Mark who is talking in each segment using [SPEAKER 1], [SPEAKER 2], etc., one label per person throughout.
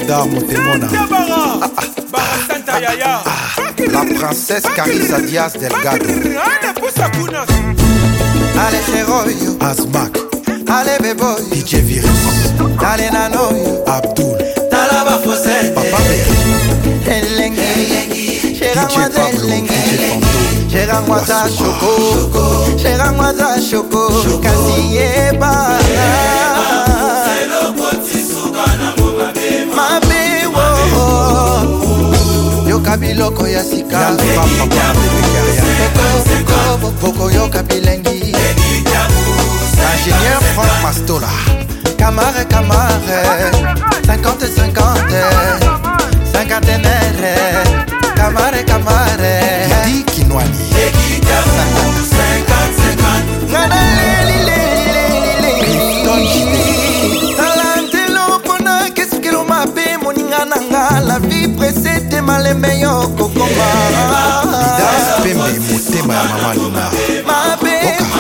[SPEAKER 1] Soda Motemona. La princesse Carissa Diaz Delgado.
[SPEAKER 2] Allez Cheroyo
[SPEAKER 1] Azmak.
[SPEAKER 2] Allez Beboy
[SPEAKER 1] DJ Virus.
[SPEAKER 2] Allez Nanoyo
[SPEAKER 1] Abdul.
[SPEAKER 2] Talaba Fossette
[SPEAKER 1] Papa Berry.
[SPEAKER 2] Elengi Chera
[SPEAKER 1] DJ
[SPEAKER 2] moi
[SPEAKER 1] Pablo.
[SPEAKER 2] Elengi
[SPEAKER 1] DJ Fanto.
[SPEAKER 2] Chera moi za Choco Chera moi za Choco Kasieba Mabe wo Yoka biloko ya sika
[SPEAKER 1] Yalfa Papa Bebegaria.
[SPEAKER 2] Boko yoka bilengi
[SPEAKER 1] L'ingénieur Franck Mastola.
[SPEAKER 2] Camare 50-50 cinquantenaire Camare
[SPEAKER 1] Didi Kinwani. Don Jimmy.
[SPEAKER 2] Talantelo pona keskelo mabe moninga nanga la vie pressée te malembe yo kokoma
[SPEAKER 1] Didas Pembe Motema ya Mama Luna.
[SPEAKER 2] mabe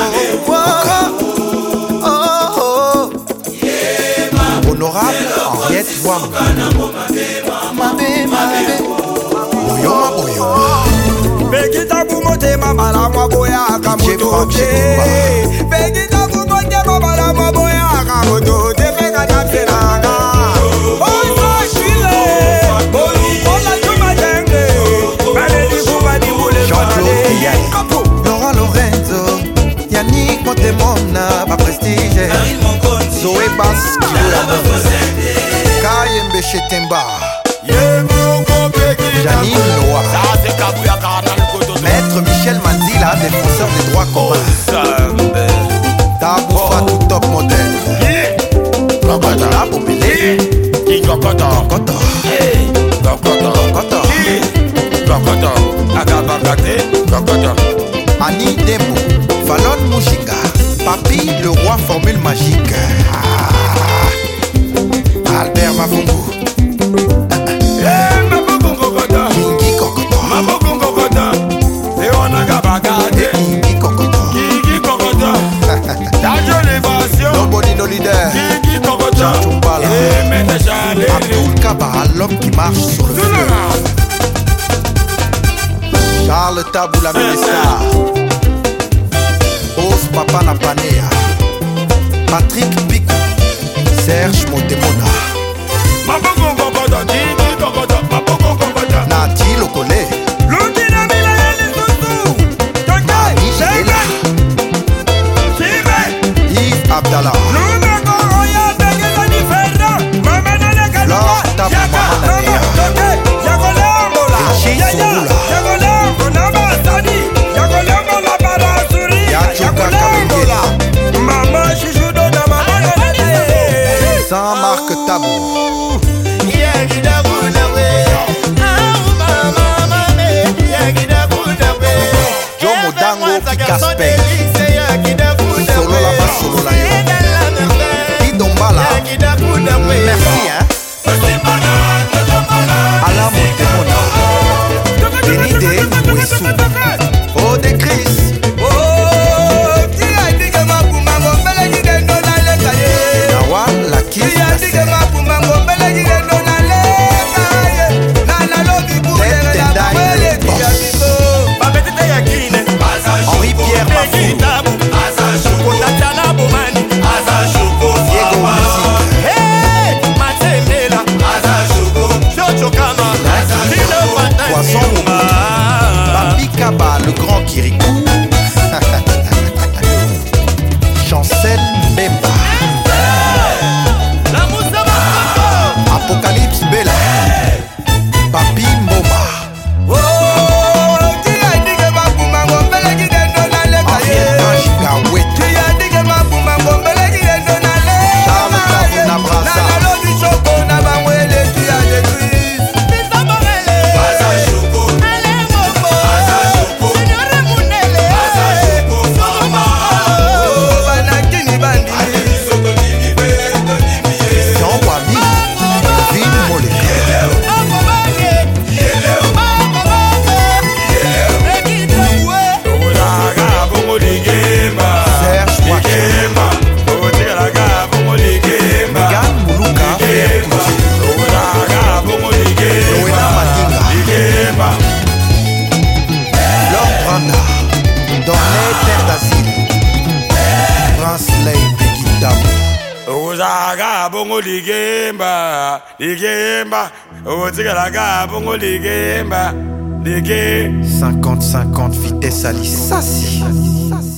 [SPEAKER 1] Honorable Henriette Wam.
[SPEAKER 2] mabe
[SPEAKER 1] Boyoma Boyoma.
[SPEAKER 3] Bekita kumotema mala mwaboya kamutote. Bekita kumotema mala mwaboya kamutote. Feka tapsenanga. Oisa shile. Ola chuma jenge. Baleli kuma di mule
[SPEAKER 1] Jean-Claude
[SPEAKER 3] balele.
[SPEAKER 1] Kiyani.
[SPEAKER 2] Laurent Lorenzo Yannick Montemona ba prestige
[SPEAKER 1] Zoé Bass Kilo ya Monde. Kayembe Chetemba. Janine Noah. Maître Michel Manzila, défenseur des droits communs. Tabou Fatou, top modèle. La Bobélé. Koto. Annie Demo. Fallon Mouchinga. Papi, le roi formule magique. Albert Mavungu. Kingi Kokoto. Kingi Kokoto. Nobody no leader. Jean Chumbala. Abdul Kaba, l'homme qui marche sur le feu. Charles Tabou, la Mélissa. Ose Papa Napanea. Patrick Picou. Serge Motemona. Nati Lokole. Yves Abdallah. Flore Tabou Mamananea. Yachuka Kamengela. Saint-Marc Tabou. Joe Modango Kikaspe. Solo la bas solo la yo. Idombala. Merci hein. Alain Motemona. Denide Ouessou. Oh de Chris. Nawa la kiss la sœur. Henri-Pierre Mafou.
[SPEAKER 4] Ozaga bongo ligemba, ligemba. Ozaga bongo ligemba, ligemba.
[SPEAKER 1] 50-50 vitesse à l'issassi.